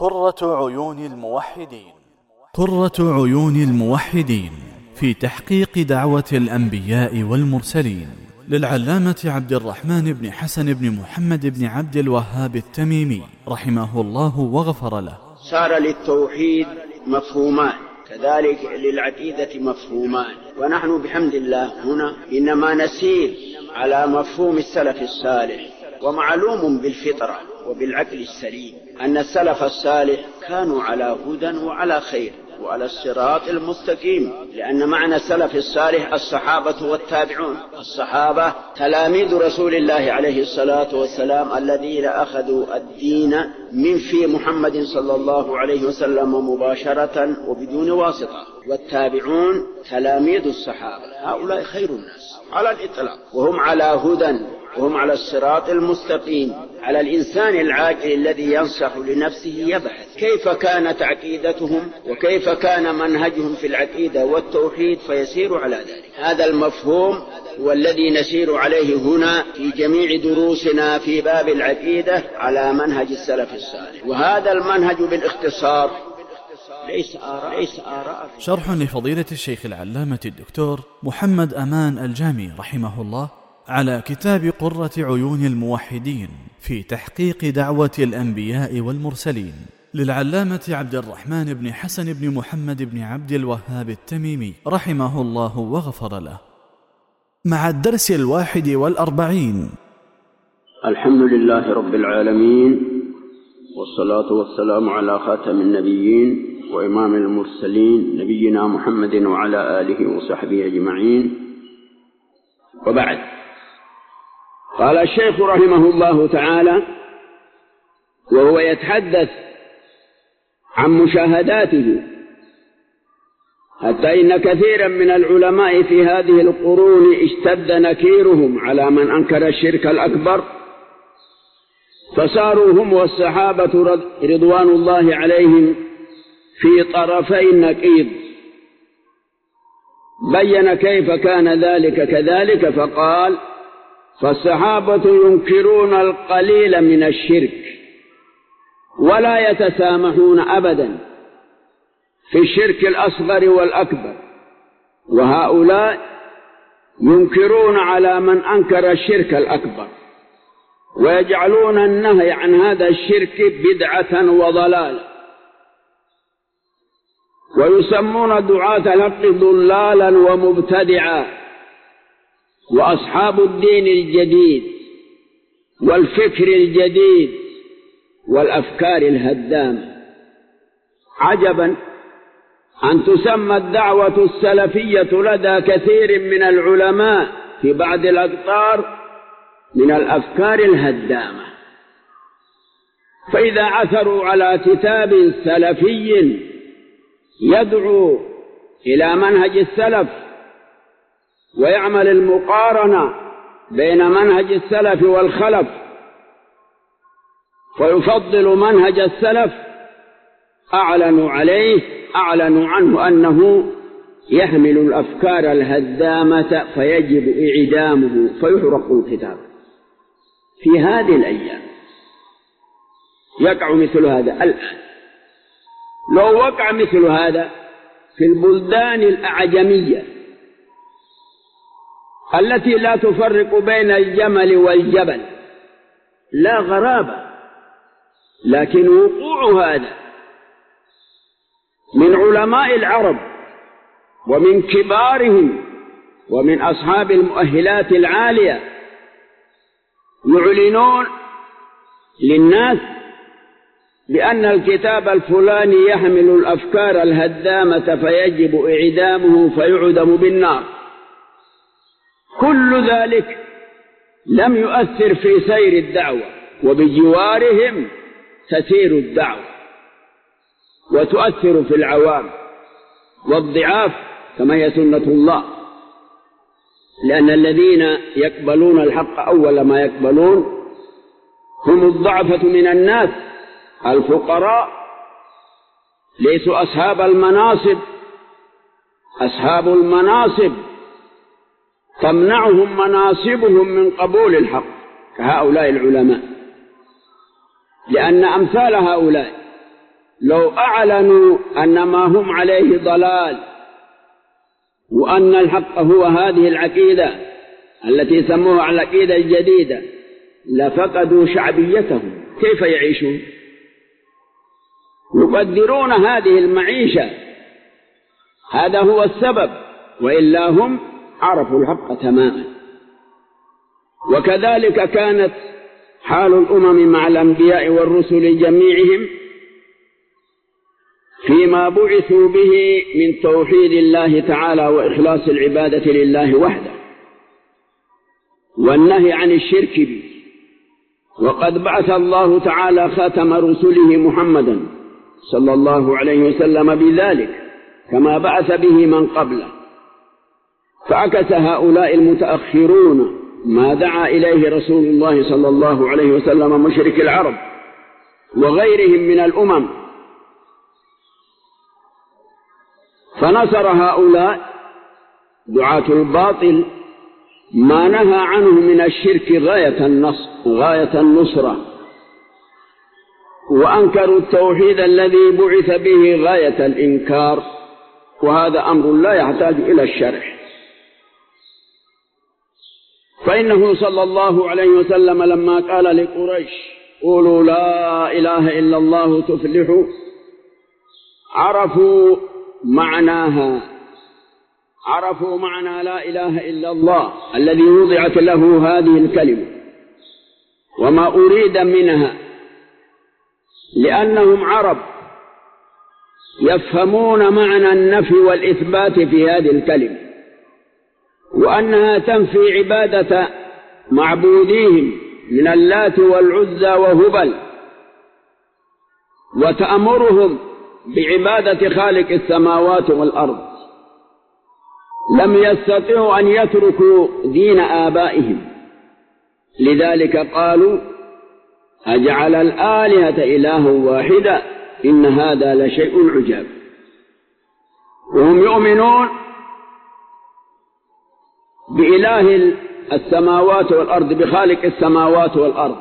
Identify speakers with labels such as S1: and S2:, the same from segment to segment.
S1: قرة عيون الموحدين. قرة عيون الموحدين في تحقيق دعوة الأنبياء والمرسلين، للعلامة عبد الرحمن بن حسن بن محمد بن عبد الوهاب التميمي رحمه الله وغفر له.
S2: صار للتوحيد مفهومان، كذلك للعقيدة مفهومان، ونحن بحمد الله هنا إنما نسير على مفهوم السلف الصالح. ومعلوم بالفطرة وبالعقل السليم أن السلف الصالح كانوا على هدى وعلى خير وعلى الصراط المستقيم، لأن معنى السلف الصالح الصحابة والتابعون. الصحابة تلاميذ رسول الله عليه الصلاة والسلام الذين أخذوا الدين من في محمد صلى الله عليه وسلم مباشرة وبدون واسطة، والتابعون تلاميذ الصحابة. هؤلاء خير الناس على الإطلاق، وهم على هدى وهم على الصراط المستقيم. على الإنسان العاقل الذي ينصح لنفسه يبحث كيف كانت عقيدتهم وكيف كان منهجهم في العقيدة والتوحيد فيسير على ذلك. هذا المفهوم هو الذي نسير عليه هنا في جميع دروسنا في باب العقيدة على منهج السلف الصالح، وهذا المنهج بالاختصار ليس آراء.
S1: شرح لفضيلة الشيخ العلامة الدكتور محمد أمان الجامي رحمه الله على كتاب قرة عيون الموحدين في تحقيق دعوة الأنبياء والمرسلين، للعلامة عبد الرحمن بن حسن بن محمد بن عبد الوهاب التميمي رحمه الله وغفر له، مع الدرس 41.
S2: الحمد لله رب العالمين، والصلاة والسلام على خاتم النبيين وإمام المرسلين نبينا محمد وعلى آله وصحبه أجمعين، وبعد. قال الشيخ رحمه الله تعالى وهو يتحدث عن مشاهداته: حتى إن كثيرا من العلماء في هذه القرون اشتد نكيرهم على من أنكر الشرك الأكبر، فصاروا هم والصحابة رضوان الله عليهم في طرفي النقيض. بين كيف كان ذلك كذلك فقال: فالصحابة ينكرون القليل من الشرك ولا يتسامحون أبدا في الشرك الأصغر والأكبر، وهؤلاء ينكرون على من أنكر الشرك الأكبر ويجعلون النهي عن هذا الشرك بدعة وضلالة، ويسمون دعاة الحق ضلالا ومبتدعا وأصحاب الدين الجديد والفكر الجديد والأفكار الهدامة. عجبا أن تسمى الدعوة السلفية لدى كثير من العلماء في بعض الأقطار من الأفكار الهدامة، فإذا عثروا على كتاب سلفي يدعو إلى منهج السلف ويعمل المقارنة بين منهج السلف والخلف ويفضل منهج السلف، أعلنوا عنه أنه يحمل الأفكار الهدامة فيجب إعدامه فيحرق الكتاب. في هذه الأيام يقع مثل هذا الآن. لو وقع مثل هذا في البلدان الأعجمية التي لا تفرق بين الجمل والجبل لا غرابة، لكن وقوع هذا من علماء العرب ومن كبارهم ومن أصحاب المؤهلات العالية يعلنون للناس بأن الكتاب الفلاني يحمل الأفكار الهدامة فيجب إعدامه فيعدم بالنار، كل ذلك لم يؤثر في سير الدعوة، وبجوارهم تسير الدعوة وتؤثر في العوام والضعاف كما هي سنة الله، لأن الذين يقبلون الحق أول ما يقبلون هم الضعفة من الناس الفقراء، ليسوا أصحاب المناصب. أصحاب المناصب تمنعهم مناصبهم من قبول الحق كهؤلاء العلماء، لأن أمثال هؤلاء لو أعلنوا أن ما هم عليه ضلال وأن الحق هو هذه العقيدة التي سموها العقيدة الجديدة لفقدوا شعبيتهم. كيف يعيشون؟ يقدرون هذه المعيشة، هذا هو السبب، وإلا هم عرفوا الحق تماما. وكذلك كانت حال الأمم مع الأنبياء والرسل جميعهم فيما بعثوا به من توحيد الله تعالى وإخلاص العبادة لله وحده والنهي عن الشرك به. وقد بعث الله تعالى خاتم رسله محمدا صلى الله عليه وسلم بذلك كما بعث به من قبله، فعكس هؤلاء المتأخرون ما دعا إليه رسول الله صلى الله عليه وسلم مشرك العرب وغيرهم من الأمم، فنصر هؤلاء دعاة الباطل ما نهى عنه من الشرك غاية النصرة، وأنكروا التوحيد الذي بعث به غاية الإنكار، وهذا أمر لا يحتاج إلى الشرح. فإنه صلى الله عليه وسلم لما قال لقريش قولوا لا إله إلا الله تفلحوا، عرفوا معنى لا إله إلا الله الذي وضعت له هذه الكلمة وما أريد منها، لأنهم عرب يفهمون معنى النفي والإثبات في هذه الكلمة، وأنها تنفي عبادة معبوديهم من اللات والعزى وهبل، وتأمرهم بعبادة خالق السماوات والأرض. لم يستطيعوا أن يتركوا دين آبائهم، لذلك قالوا أجعل الآلهة إلها واحدا إن هذا لشيء عجاب. وهم يؤمنون بإله السماوات والأرض، بخالق السماوات والأرض،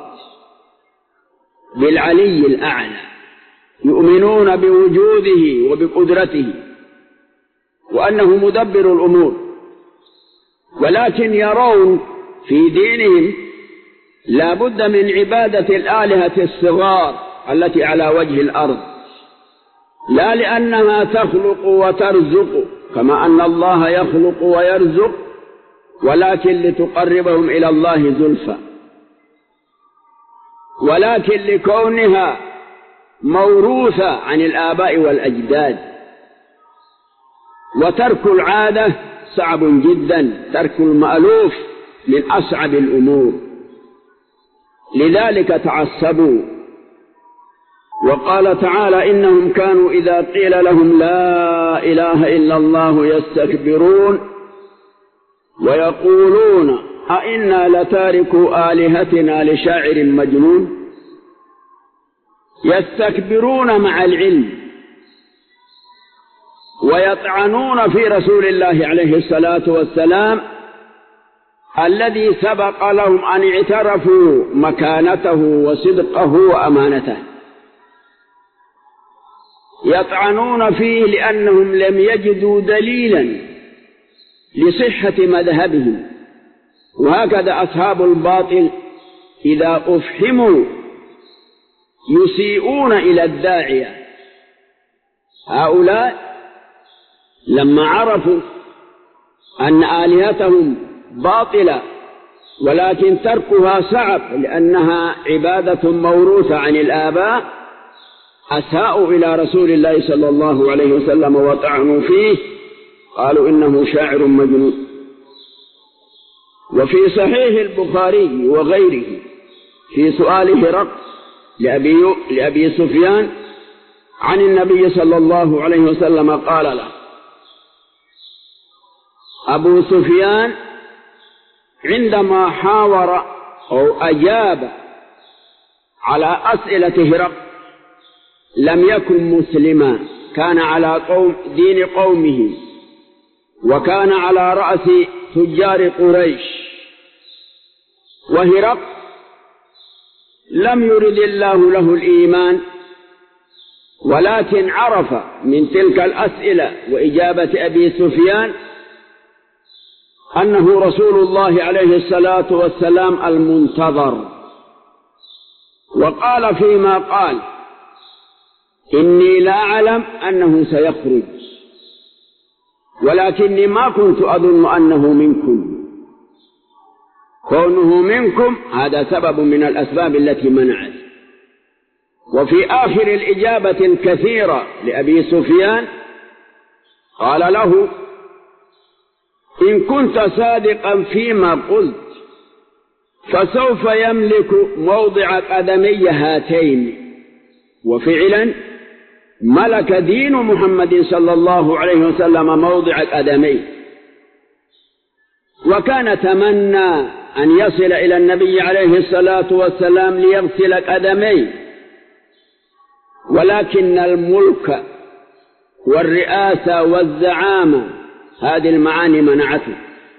S2: بالعلي الأعلى، يؤمنون بوجوده وبقدرته وأنه مدبر الأمور، ولكن يرون في دينهم لا بد من عبادة الآلهة الصغار التي على وجه الأرض، لا لأنها تخلق وترزق كما أن الله يخلق ويرزق، ولكن لتقربهم إلى الله زلفى، ولكن لكونها موروثة عن الآباء والأجداد. وترك العادة صعب جدا، ترك المألوف من أصعب الأمور، لذلك تعصبوا. وقال تعالى إنهم كانوا إذا قيل لهم لا إله إلا الله يستكبرون ويقولون أئنا لتاركوا آلهتنا لشاعر مجنون. يستكبرون مع العلم ويطعنون في رسول الله عليه الصلاة والسلام الذي سبق لهم أن اعترفوا مكانته وصدقه وأمانته. يطعنون فيه لأنهم لم يجدوا دليلا لصحة مذهبهم، وهكذا أصحاب الباطل إذا أفهموا يسيئون إلى الداعية. هؤلاء لما عرفوا أن آلهتهم باطلة ولكن تركها صعب لأنها عبادة موروثة عن الآباء، أساءوا إلى رسول الله صلى الله عليه وسلم وطعنوا فيه، قالوا إنه شاعر مجنون. وفي صحيح البخاري وغيره في سؤال هرقل لأبي سفيان عن النبي صلى الله عليه وسلم قال له أبو سفيان عندما حاور أو أجاب على أسئلة هرقل لم يكن مسلما، كان على دين قومه، وكان على رأس تجار قريش. وهرقل لم يرد الله له الإيمان ولكن عرف من تلك الأسئلة وإجابة أبي سفيان أنه رسول الله عليه الصلاة والسلام المنتظر، وقال فيما قال: إني لا أعلم أنه سيخرج، ولكني ما كنت أظن أنه منكم. كونه منكم هذا سبب من الأسباب التي منعت. وفي آخر الإجابة الكثيرة لأبي سفيان قال له: إن كنت صادقا فيما قلت فسوف يملك موضع قدمي هاتين. وفعلا ملك دين محمد صلى الله عليه وسلم موضع قدميه، وكان تمنى أن يصل إلى النبي عليه الصلاة والسلام ليغسل قدميه، ولكن الملك والرئاسة والزعامة هذه المعاني منعته.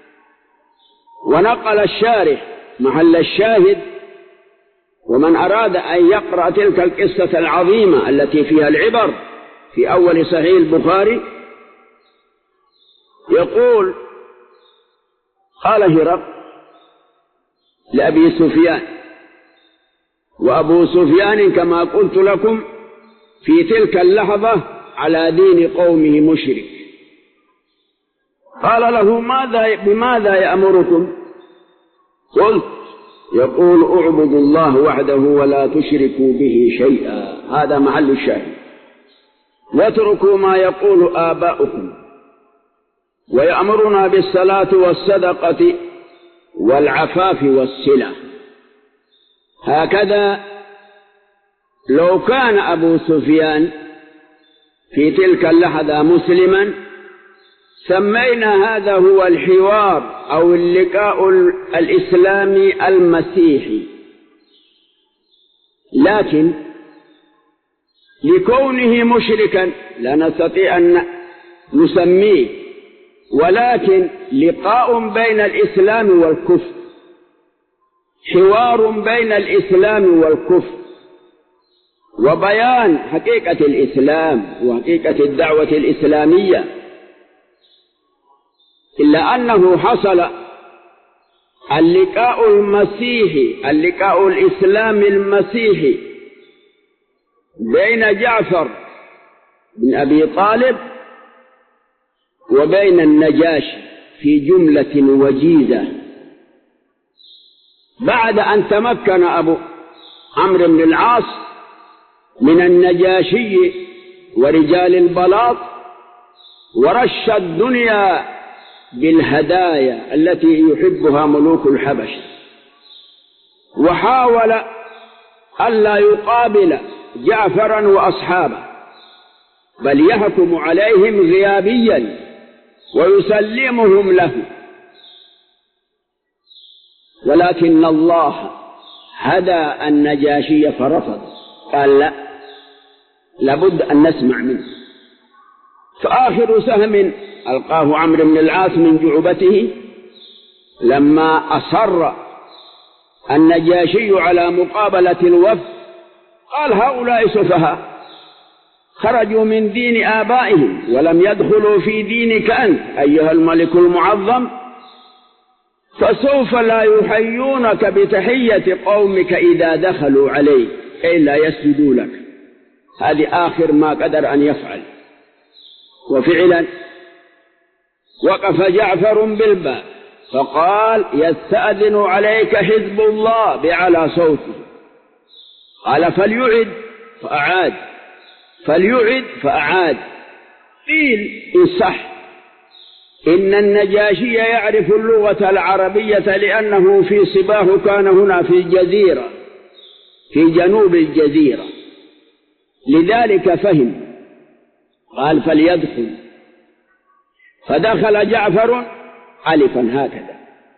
S2: ونقل الشارح محل الشاهد، ومن أراد أن يقرأ تلك القصة العظيمة التي فيها العبر في أول صحيح البخاري، يقول: قال هرقل لأبي سفيان، وأبو سفيان كما قلت لكم في تلك اللحظة على دين قومه مشرك، قال له: بماذا يأمركم؟ قلت: يقول: اعبدوا الله وحده ولا تشركوا به شيئا. هذا محل الشاهد. واتركوا ما يقول آباؤكم، ويأمرنا بالصلاة والصدقة والعفاف والصلة. هكذا لو كان أبو سفيان في تلك اللحظة مسلما سمينا هذا هو الحوار أو اللقاء الإسلامي المسيحي، لكن لكونه مشركا لا نستطيع أن نسميه، ولكن لقاء بين الإسلام والكفر، حوار بين الإسلام والكفر، وبيان حقيقة الإسلام وحقيقة الدعوة الإسلامية. إلا أنه حصل اللقاء المسيحي، اللقاء الإسلامي المسيحي بين جعفر بن أبي طالب وبين النجاشي في جملة وجيزة، بعد أن تمكن أبو عمرو بن العاص من النجاشي ورجال البلاط ورش الدنيا بالهدايا التي يحبها ملوك الحبش، وحاول ألا يقابل جعفرا وأصحابه، بل يحكم عليهم غيابيا ويسلمهم له، ولكن الله هدى النجاشي فرفض، قال: لا، لابد أن نسمع منه. فآخر سهم ألقاه عمرو بن العاص من جعبته لما أصر النجاشي على مقابلة الوفد، قال: هؤلاء سفهاء خرجوا من دين آبائهم ولم يدخلوا في دينك أنت أيها الملك المعظم، فسوف لا يحيونك بتحية قومك إذا دخلوا عليك إلا يسجدوا لك. هذه آخر ما قدر أن يفعل. وفعلا وقف جعفر بالباب فقال: يستأذن عليك حزب الله بأعلى صوته. قال: فليعد، فأعاد، فليعد، فأعاد. قيل إن صح إن النجاشي يعرف اللغة العربية لأنه في صباه كان هنا في الجزيرة، في جنوب الجزيرة، لذلك فهم. قال: فليدخل. فدخل جعفر ألفا هكذا،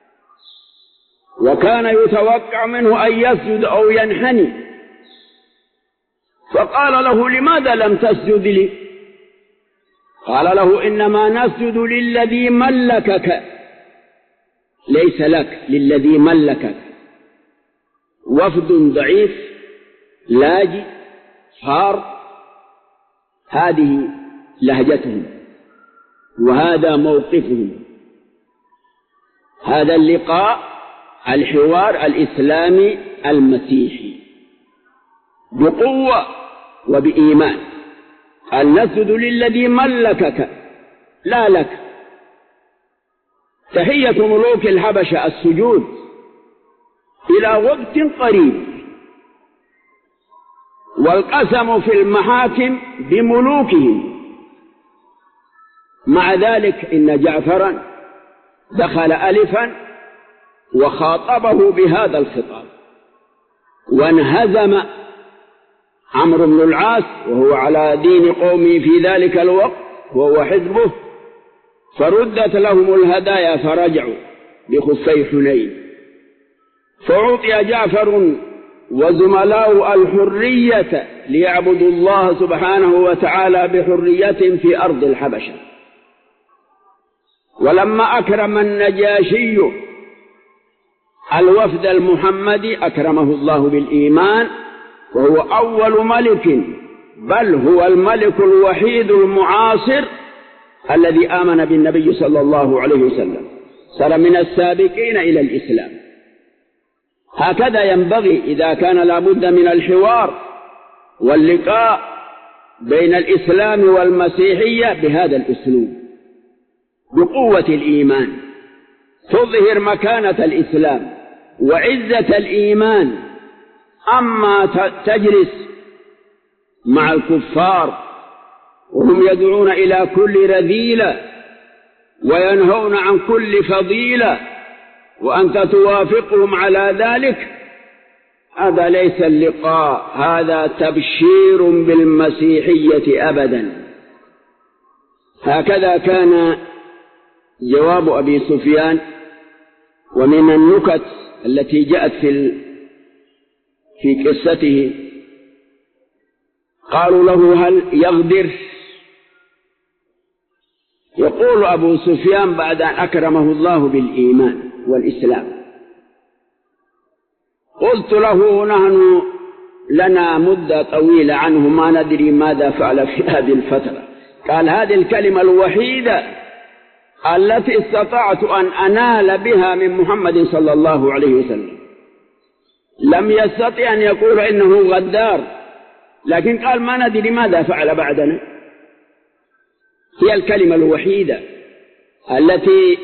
S2: وكان يتوقع منه أن يسجد أو ينحني، فقال له: لماذا لم تسجد لي؟ قال له: إنما نسجد للذي ملكك، ليس لك، للذي ملكك. وفد ضعيف لاجئ حار هذه لهجتهم وهذا موقفهم. هذا اللقاء الحوار الإسلامي المسيحي بقوة وبإيمان. أن نسجد للذي ملكك لا لك. تحية ملوك الحبشة السجود إلى وقت قريب، والقسم في المحاكم بملوكهم. مع ذلك إن جعفرا دخل ألفا وخاطبه بهذا الخطاب، وانهزم عمرو بن العاص وهو على دين قومه في ذلك الوقت وهو حزبه، فردت لهم الهدايا فرجعوا بخفي حنين. فعطي جعفر وزملاؤه الحرية ليعبدوا الله سبحانه وتعالى بحرية في أرض الحبشة. ولما أكرم النجاشي الوفد المحمدي أكرمه الله بالإيمان، وهو أول ملك، بل هو الملك الوحيد المعاصر الذي آمن بالنبي صلى الله عليه وسلم، صار من السابقين إلى الإسلام. هكذا ينبغي إذا كان لابد من الحوار واللقاء بين الإسلام والمسيحية بهذا الأسلوب، بقوة الإيمان، تظهر مكانة الإسلام وعزة الإيمان. أما تجلس مع الكفار وهم يدعون إلى كل رذيلة وينهون عن كل فضيلة وأنت توافقهم على ذلك، هذا ليس اللقاء، هذا تبشير بالمسيحية أبدا. هكذا كان جواب أبي سفيان. ومن النكت التي جاءت في قصته قالوا له هل يغدر؟ يقول أبو سفيان بعد أن أكرمه الله بالإيمان والإسلام: قلت له نحن لنا مدة طويلة عنه ما ندري ماذا فعل في هذه الفترة. قال: هذه الكلمة الوحيدة التي استطعت أن أنال بها من محمد صلى الله عليه وسلم. لم يستطع أن يقول إنه غدار، لكن قال ما ندري ماذا فعل بعدنا. هي الكلمة الوحيدة التي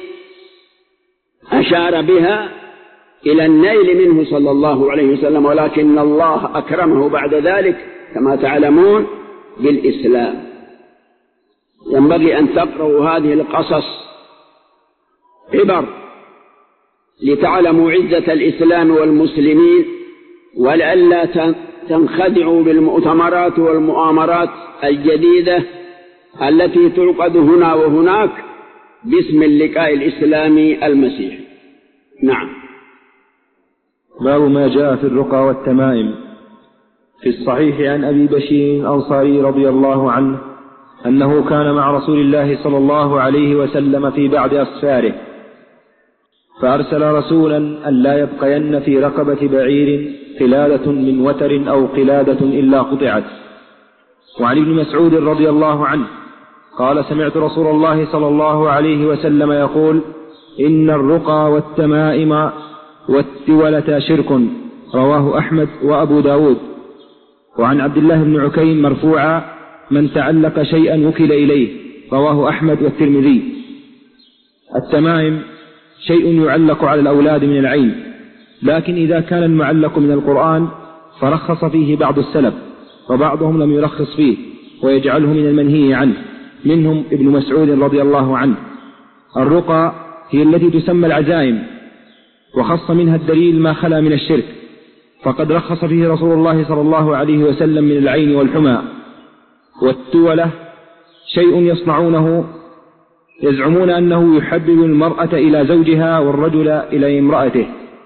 S2: أشار بها إلى النيل منه صلى الله عليه وسلم، ولكن الله أكرمه بعد ذلك كما تعلمون بالإسلام. ينبغي أن تقرأوا هذه القصص عبر لتعلموا عزة الإسلام والمسلمين، ولئلا تنخدعوا بالمؤتمرات والمؤامرات الجديدة التي تعقد هنا وهناك باسم اللقاء الإسلامي المسيحي. نعم.
S3: باب ما جاء في الرقى والتمائم. في الصحيح عن أبي بشير الأنصاري رضي الله عنه أنه كان مع رسول الله صلى الله عليه وسلم في بعض أسفاره، فأرسل رسولا أن لا يبقين في رقبة بعير قلادة من وتر أو قلادة إلا قطعت. وعن ابن مسعود رضي الله عنه قال: سمعت رسول الله صلى الله عليه وسلم يقول: إن الرقى والتمائم والتولة شرك. رواه أحمد وأبو داود. وعن عبد الله بن عكيم مرفوعا: من تعلق شيئا وكل إليه. رواه أحمد والترمذي. التمائم شيء يعلق على الأولاد من العين، لكن إذا كان المعلق من القرآن فرخص فيه بعض السلف، وبعضهم لم يرخص فيه ويجعله من المنهي عنه، منهم ابن مسعود رضي الله عنه. الرقى هي التي تسمى العزائم، وخص منها الدليل ما خلا من الشرك، فقد رخص فيه رسول الله صلى الله عليه وسلم من العين والحمى. والتولة شيء يصنعونه يزعمون أنه يحبب المرأة إلى زوجها والرجل إلى امرأته.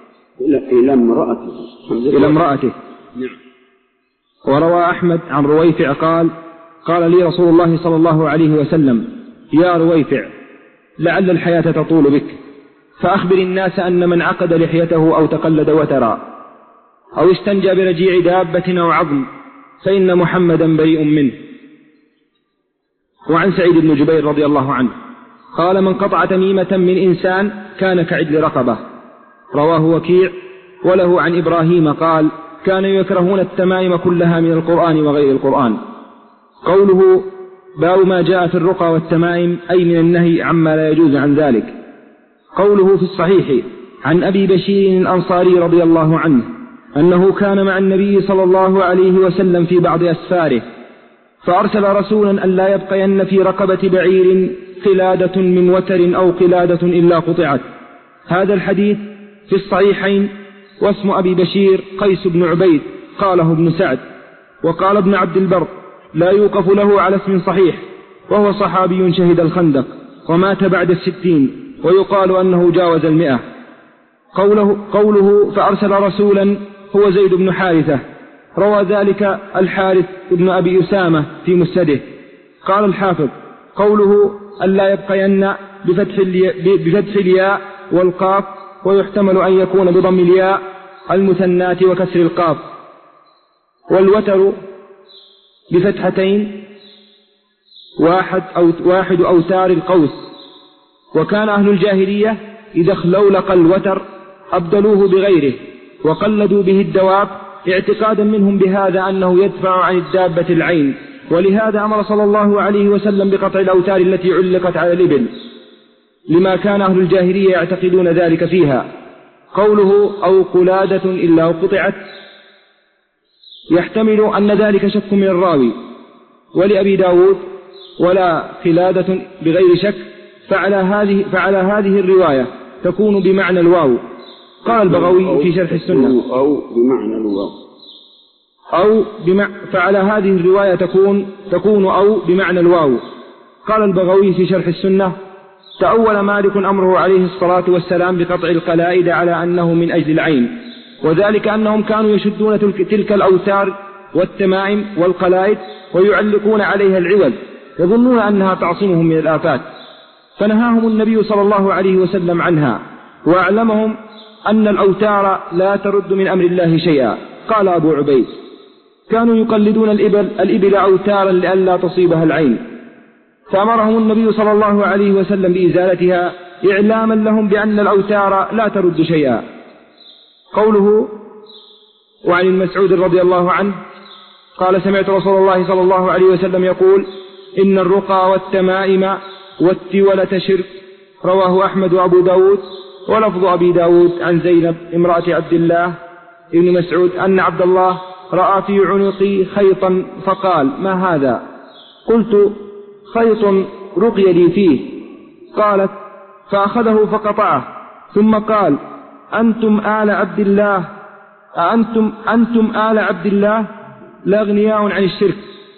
S3: إلى امرأته. وروى أحمد عن رويفع قال لي رسول الله صلى الله عليه وسلم: يا رويفع، لعل الحياة تطول بك، فأخبر الناس أن من عقد لحيته أو تقلد وترا أو استنجى برجيع دابة أو عظم فإن محمدا بريء منه. وعن سعيد بن جبير رضي الله عنه قال: من قطع تميمة من إنسان كان كعدل رقبة. رواه وكيع. وله عن إبراهيم قال: كانوا يكرهون التمائم كلها من القرآن وغير القرآن. قوله: باب ما جاء في الرقى والتمائم، أي من النهي عما لا يجوز عن ذلك. قوله: في الصحيح عن أبي بشير الأنصاري رضي الله عنه أنه كان مع النبي صلى الله عليه وسلم في بعض أسفاره، فأرسل رسولا أن لا يبقين في رقبة بعير قلادة من وتر أو قلادة إلا قطعت. هذا الحديث في الصحيحين. واسم أبي بشير قيس بن عبيد، قاله ابن سعد. وقال ابن عبد البر: لا يوقف له على اسم صحيح، وهو صحابي شهد الخندق ومات بعد 60، ويقال أنه جاوز 100. قوله فأرسل رسولا هو زيد بن حارثة. روى ذلك الحارث بن أبي أسامة في مسنده. قال الحافظ: قوله ألا يبقين بفتح الياء والقاف، ويحتمل أن يكون بضم الياء المثنات وكسر القاف، والوتر بفتحتين واحد أوتار القوس. وكان أهل الجاهلية إذا اخلولق الوتر أبدلوه بغيره وقلدوا به الدواب، اعتقادا منهم بهذا أنه يدفع عن الدابة العين، ولهذا أمر صلى الله عليه وسلم بقطع الأوتار التي علقت على الإبل، لما كان أهل الجاهلية يعتقدون ذلك فيها. قوله أو قلادة إلا قطعت يحتمل أن ذلك شك من الراوي. ولأبي داود: ولا قلادة بغير شك، فعلى هذه الرواية تكون بمعنى الواو. قال البغوي في شرح السنة:
S2: أو بمعنى الواو،
S3: فعلى هذه الرواية تكون أو بمعنى الواو. قال البغوي في شرح السنة: تأول مالك أمره عليه الصلاة والسلام بقطع القلائد على أنه من أجل العين، وذلك أنهم كانوا يشدون تلك الأوتار والتمائم والقلائد ويعلقون عليها العوض، يظنون أنها تعصمهم من الآفات، فنهاهم النبي صلى الله عليه وسلم عنها، وأعلمهم أن الأوتار لا ترد من أمر الله شيئا. قال أبو عبيد: كانوا يقلدون الإبل أوتارا لئلا تصيبها العين، فأمرهم النبي صلى الله عليه وسلم بإزالتها إعلاما لهم بأن الأوتار لا ترد شيئا. قوله وعن المسعود رضي الله عنه قال: سمعت رسول الله صلى الله عليه وسلم يقول: إن الرقى والتمائم والتولة شرك. رواه أحمد وأبو داود. ولفظ أبي داود عن زينب امرأة عبد الله ابن مسعود أن عبد الله رأى في عنقي خيطا فقال: ما هذا؟ قلت: خيط رقي لي فيه. قالت: فأخذه فقطعه، ثم قال: أنتم آل عبد الله لاغنياء عن الشرك.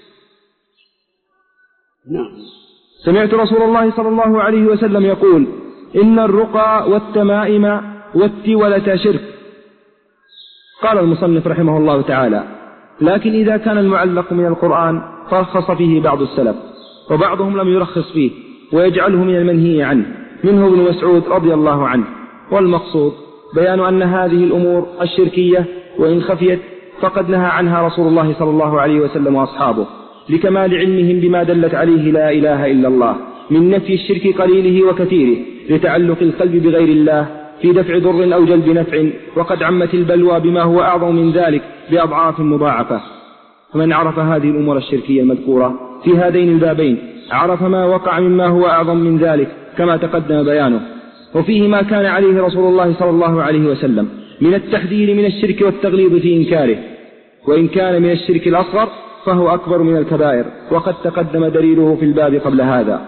S2: نعم.
S3: سمعت رسول الله صلى الله عليه وسلم يقول: إن الرقى والتمائم والتولة شرك. قال المصنف رحمه الله تعالى: لكن إذا كان المعلق من القرآن فرخص فيه بعض السلف، وبعضهم لم يرخص فيه ويجعله من المنهي عنه، منه ابن مسعود رضي الله عنه. والمقصود بيان أن هذه الأمور الشركية وإن خفيت فقد نهى عنها رسول الله صلى الله عليه وسلم وأصحابه، لكمال علمهم بما دلت عليه لا إله إلا الله من نفي الشرك قليله وكثيره، لتعلق القلب بغير الله في دفع ضر أو جلب نفع، وقد عمت البلوى بما هو أعظم من ذلك بأضعاف مضاعفة. فمن عرف هذه الأمور الشركية المذكورة في هذين البابين عرف ما وقع مما هو أعظم من ذلك كما تقدم بيانه. وفيه ما كان عليه رسول الله صلى الله عليه وسلم من التحذير من الشرك والتغليظ في إنكاره، وإن كان من الشرك الأصغر فهو أكبر من الكبائر، وقد تقدم دليله في الباب قبل هذا.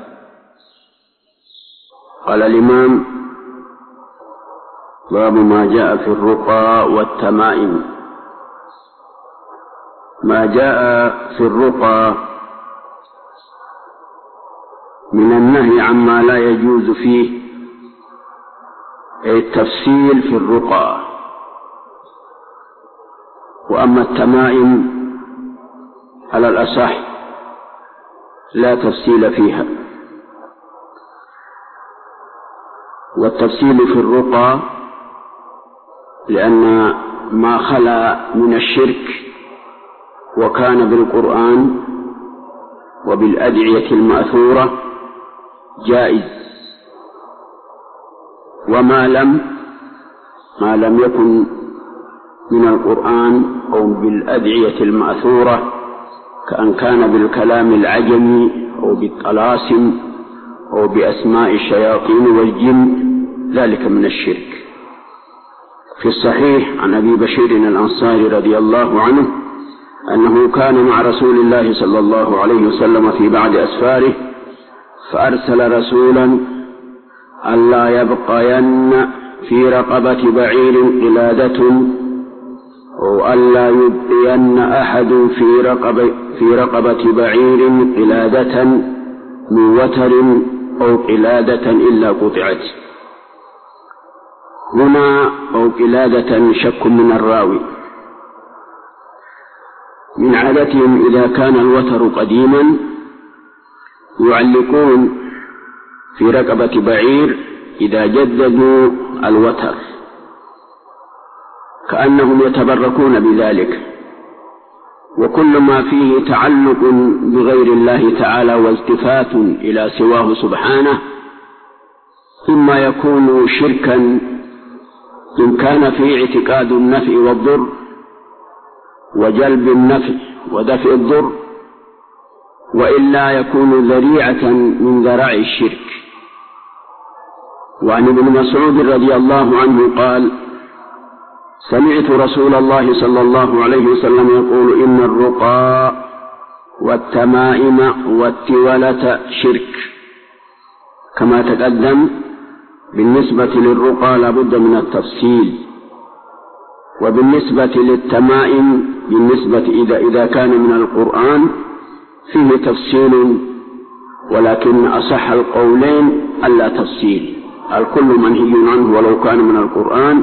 S2: قال الإمام: باب ما جاء في الرقى والتمائم. ما جاء في الرقى من النهي عما لا يجوز فيه، أي التفصيل في الرقى. وأما التمائم على الأصح لا تفصيل فيها. والتفصيل في الرقى لأن ما خلا من الشرك وكان بالقرآن وبالأدعية المأثورة جائز، وما لم يكن من القرآن أو بالأدعية المأثورة كأن كان بالكلام العجمي أو بالطلاسم أو بأسماء الشياطين والجن، ذلك من الشرك. في الصحيح عن أبي بشير الأنصاري رضي الله عنه أنه كان مع رسول الله صلى الله عليه وسلم في بعض أسفاره، فأرسل رسولا ألا يبقين في رقبة بعير قلادة، أو ألا يبقين أحد في رقبة بعير قلادة من وتر أو قلادة إلا قطعت. هنا أو قلادة شك من الراوي. من عادتهم إذا كان الوتر قديما يعلقون في رقبة بعير إذا جددوا الوتر، كأنهم يتبركون بذلك. وكل ما فيه تعلق بغير الله تعالى والتفات إلى سواه سبحانه إما يكون شركا إن كان فيه اعتقاد النفع والضر وجلب النفع ودفع الضر، وإلا يكون ذريعة من ذرائع الشرك. وعن ابن مسعود رضي الله عنه قال: سمعت رسول الله صلى الله عليه وسلم يقول: إن الرقى والتمائم والتولة شرك. كما تقدم بالنسبة للرقى لا بد من التفصيل، وبالنسبة للتمائم إذا كان من القرآن فيه تفصيل، ولكن أصح القولين ألا تفصيل، الكل منهي عنه ولو كان من القرآن.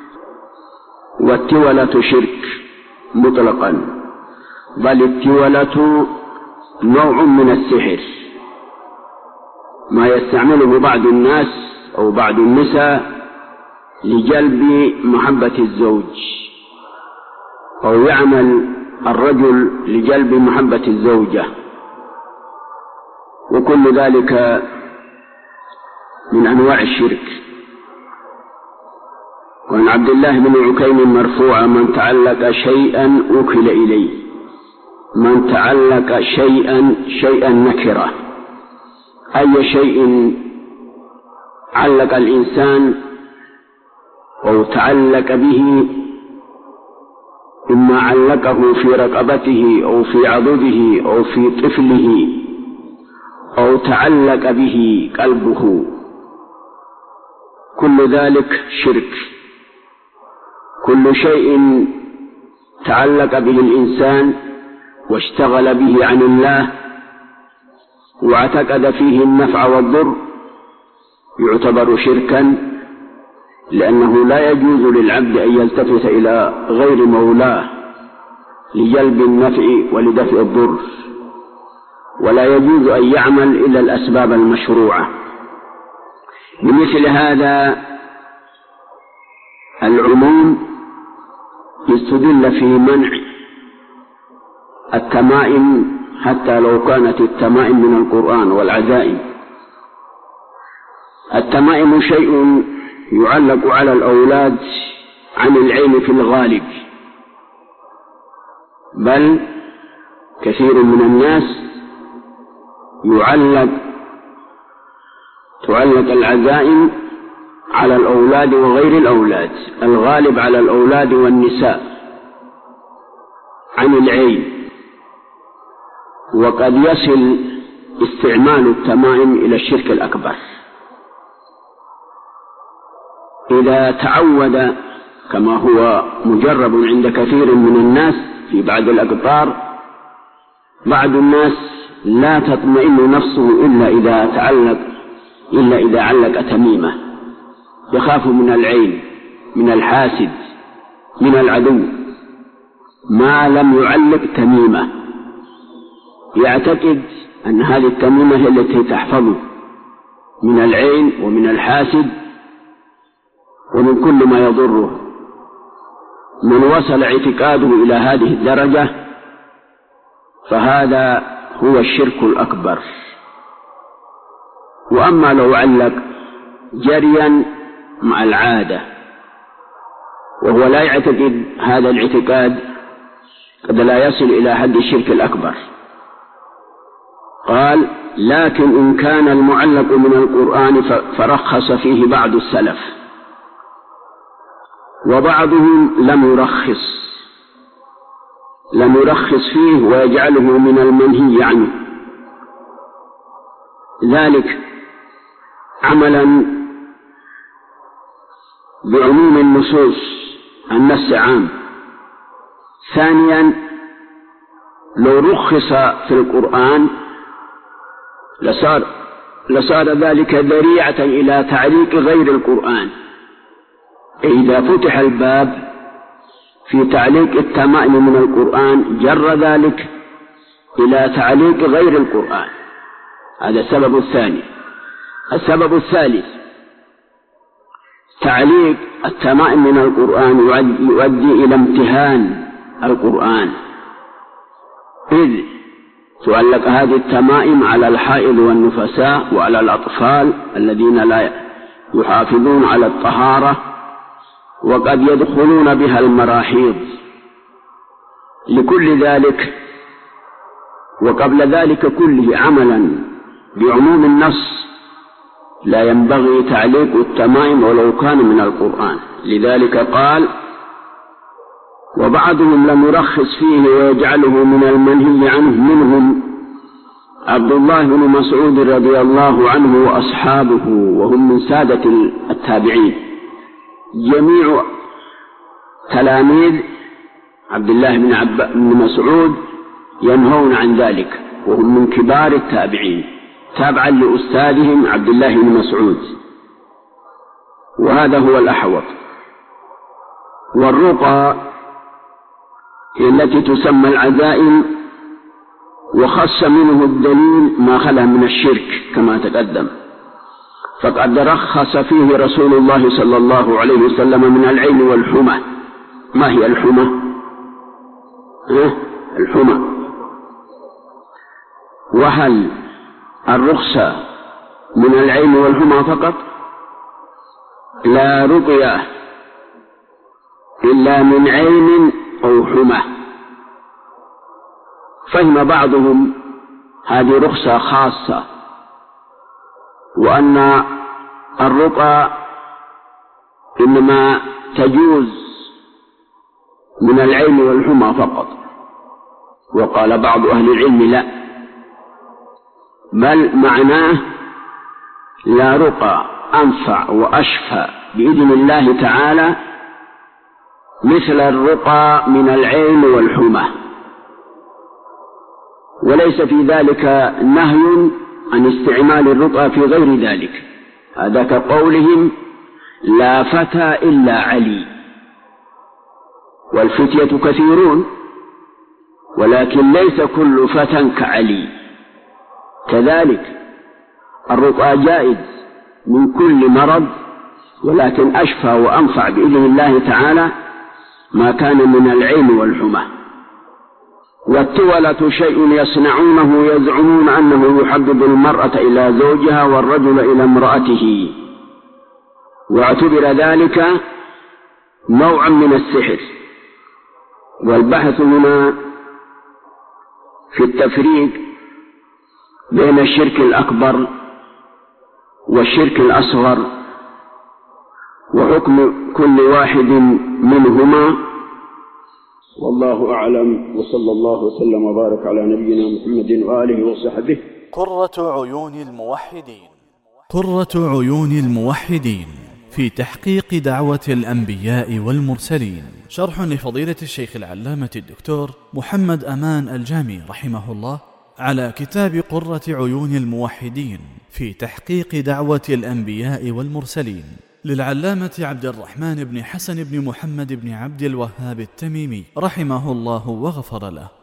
S2: والتولة شرك مطلقا، بل التولة نوع من السحر، ما يستعمله بعض الناس أو بعض النساء لجلب محبة الزوج، أو يعمل الرجل لجلب محبة الزوجة، وكل ذلك من أنواع الشرك. وعن عبد الله بن عكيم مرفوعا: من تعلق شيئا وكل إليه. من تعلق شيئا نكرة، أي شيء علق الإنسان أو تعلق به، إما علقه في رقبته أو في عضده أو في طفله أو تعلق به قلبه، كل ذلك شرك. كل شيء تعلق به الإنسان واشتغل به عن الله واعتقد فيه النفع والضر يعتبر شركا، لأنه لا يجوز للعبد أن يلتفت إلى غير مولاه لجلب النفع ولدفع الضر، ولا يجوز أن يعمل إلا الأسباب المشروعة. بمثل هذا العموم يستدل في منع التمائم حتى لو كانت التمائم من القرآن والعزائم. التمائم شيء يعلق على الأولاد عن العين في الغالب، بل كثير من الناس تعلق العزائم على الأولاد وغير الأولاد، الغالب على الأولاد والنساء عن العين. وقد يصل استعمال التمائم إلى الشرك الأكبر إذا تعود، كما هو مجرب عند كثير من الناس في بعض الأقطار. بعض الناس لا تطمئن نفسه إلا إذا علق تميمة، يخاف من العين، من الحاسد، من العدو، ما لم يعلق تميمة، يعتقد أن هذه التميمة هي التي تحفظه من العين ومن الحاسد ومن كل ما يضره. من وصل اعتقاده إلى هذه الدرجة فهذا هو الشرك الأكبر. وأما لو علق جريا مع العادة وهو لا يعتقد هذا الاعتقاد قد لا يصل إلى حد الشرك الأكبر. قال: لكن إن كان المعلق من القرآن فرخص فيه بعض السلف، وبعضهم لم يرخص فيه ويجعله من المنهي عنه، ذلك عملا بعموم النصوص، النص عام. ثانيا، لو رخص في القرآن لصار ذلك ذريعة إلى تعليق غير القرآن. إذا فتح الباب في تعليق التمائم من القرآن جر ذلك إلى تعليق غير القرآن. هذا السبب الثاني. السبب الثالث: تعليق التمائم من القرآن يؤدي إلى امتهان القرآن، إذ تعلق هذه التمائم على الحائض والنفساء وعلى الأطفال الذين لا يحافظون على الطهارة، وقد يدخلون بها المراحيض. لكل ذلك وقبل ذلك كله عملا بعموم النص لا ينبغي تعليق التمائم ولو كان من القرآن. لذلك قال: وبعضهم لم يرخص فيه ويجعله من المنهي عنه، منهم عبد الله بن مسعود رضي الله عنه وأصحابه، وهم من سادة التابعين. جميع تلاميذ عبد الله بن مسعود ينهون عن ذلك، وهم من كبار التابعين تابعا لأستاذهم عبد الله بن مسعود، وهذا هو الأحوط. والرقى التي تسمى العزائم، وخص منه الدليل ما خلا من الشرك كما تقدم، فقد رخص فيه رسول الله صلى الله عليه وسلم من العين والحمى. ما هي الحمى؟ الحمى. وهل الرخصة من العين والحمى فقط؟ لا رقية إلا من عين أو حمى. فهم بعضهم هذه رخصة خاصة، وأن الرقى إنما تجوز من العين والحمى فقط. وقال بعض أهل العلم: لا، بل معناه لا رقى أنفع وأشفى بإذن الله تعالى مثل الرقى من العين والحمى، وليس في ذلك نهي عن استعمال الرقى في غير ذلك. هذا كقولهم: لا فتى إلا علي. والفتية كثيرون، ولكن ليس كل فتى كعلي. كذلك الرقى جائز من كل مرض، ولكن أشفى وأنفع بإذن الله تعالى ما كان من العين والحمى. والتولة شيء يصنعونه يزعمون أنه يحبب المرأة إلى زوجها والرجل إلى امرأته، واعتبر ذلك نوعا من السحر. والبحث هنا في التفريق بين الشرك الأكبر والشرك الأصغر، وحكم كل واحد منهما، والله أعلم. وصلى الله وسلم وبارك على نبينا محمد وآله وصحبه.
S1: قرة عيون الموحدين. قرة عيون الموحدين في تحقيق دعوة الأنبياء والمرسلين، شرح لفضيلة الشيخ العلامة الدكتور محمد أمان الجامي رحمه الله على كتاب قرة عيون الموحدين في تحقيق دعوة الأنبياء والمرسلين للعلامة عبد الرحمن بن حسن بن محمد بن عبد الوهاب التميمي رحمه الله وغفر له.